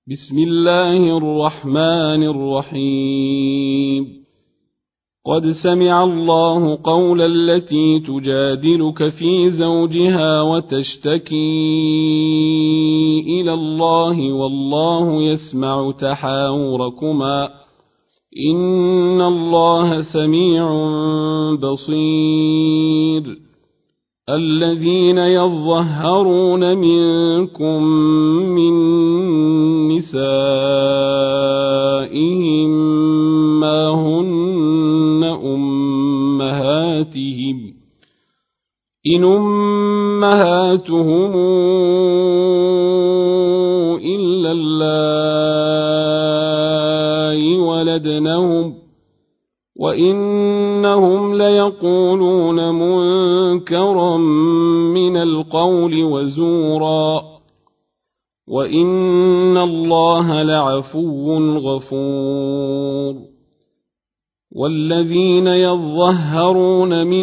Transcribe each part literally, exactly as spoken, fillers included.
بسم الله الرحمن الرحيم قد سمع الله قول التي تجادلك في زوجها وتشتكي إلى الله والله يسمع تحاوركما إن الله سميع بصير الذين يظهرون منكم من نسائهم ما هن أمهاتهم إن أمهاتهم إلا اللائي ولدنهم وإنهم ليقولون منكرا من القول وزورا وإن الله لعفو غفور والذين يظهرون من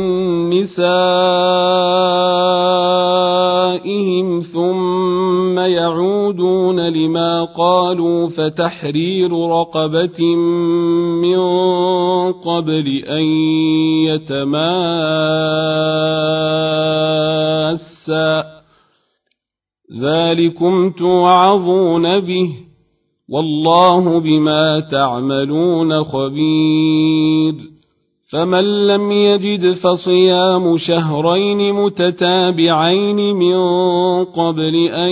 نسائهم ثم يعودون لما قالوا فتحرير رقبة من قبل أن يتماسا ذلكم توعظون به والله بما تعملون خبير فمن لم يجد فصيام شهرين متتابعين من قبل أن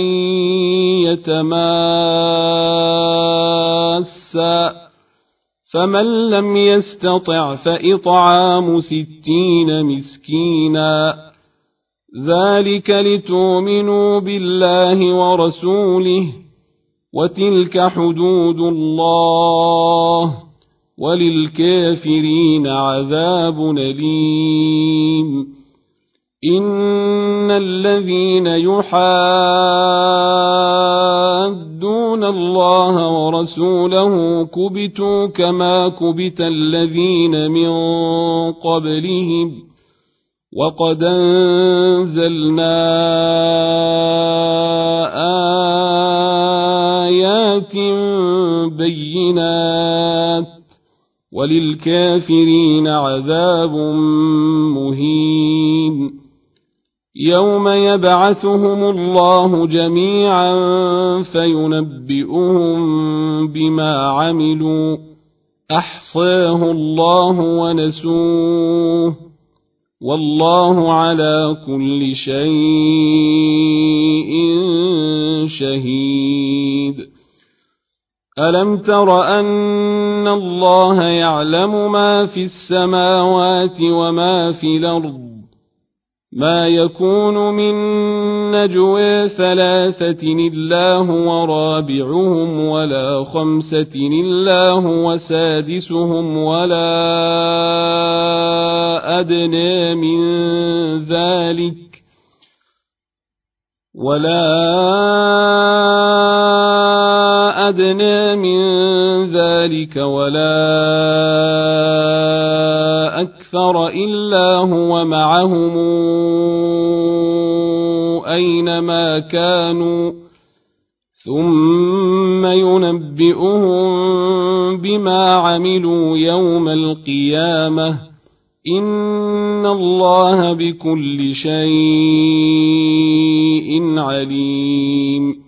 يتماسا فمن لم يستطع فإطعام ستين مسكينا ذلك لتؤمنوا بالله ورسوله وتلك حدود الله وللكافرين عذاب أليم إن الذين يحادون الله ورسوله كبتوا كما كبت الذين من قبلهم وقد أنزلنا آيات بينات وللكافرين عذاب مهين يوم يبعثهم الله جميعا فينبئهم بما عملوا أحصاه الله ونسوه والله على كل شيء شهيد ألم تر أن الله يعلم ما في السماوات وما في الأرض ما يكون من نجوى ثلاثة إلا هو رابعهم ولا خمسة إلا هو سادسهم ولا أدنى من ذلك ولا أدنى من ذلك ولا أكثر إلا هو معهم أينما كانوا ثم ينبئهم بما عملوا يوم القيامة إن الله بكل شيء عليم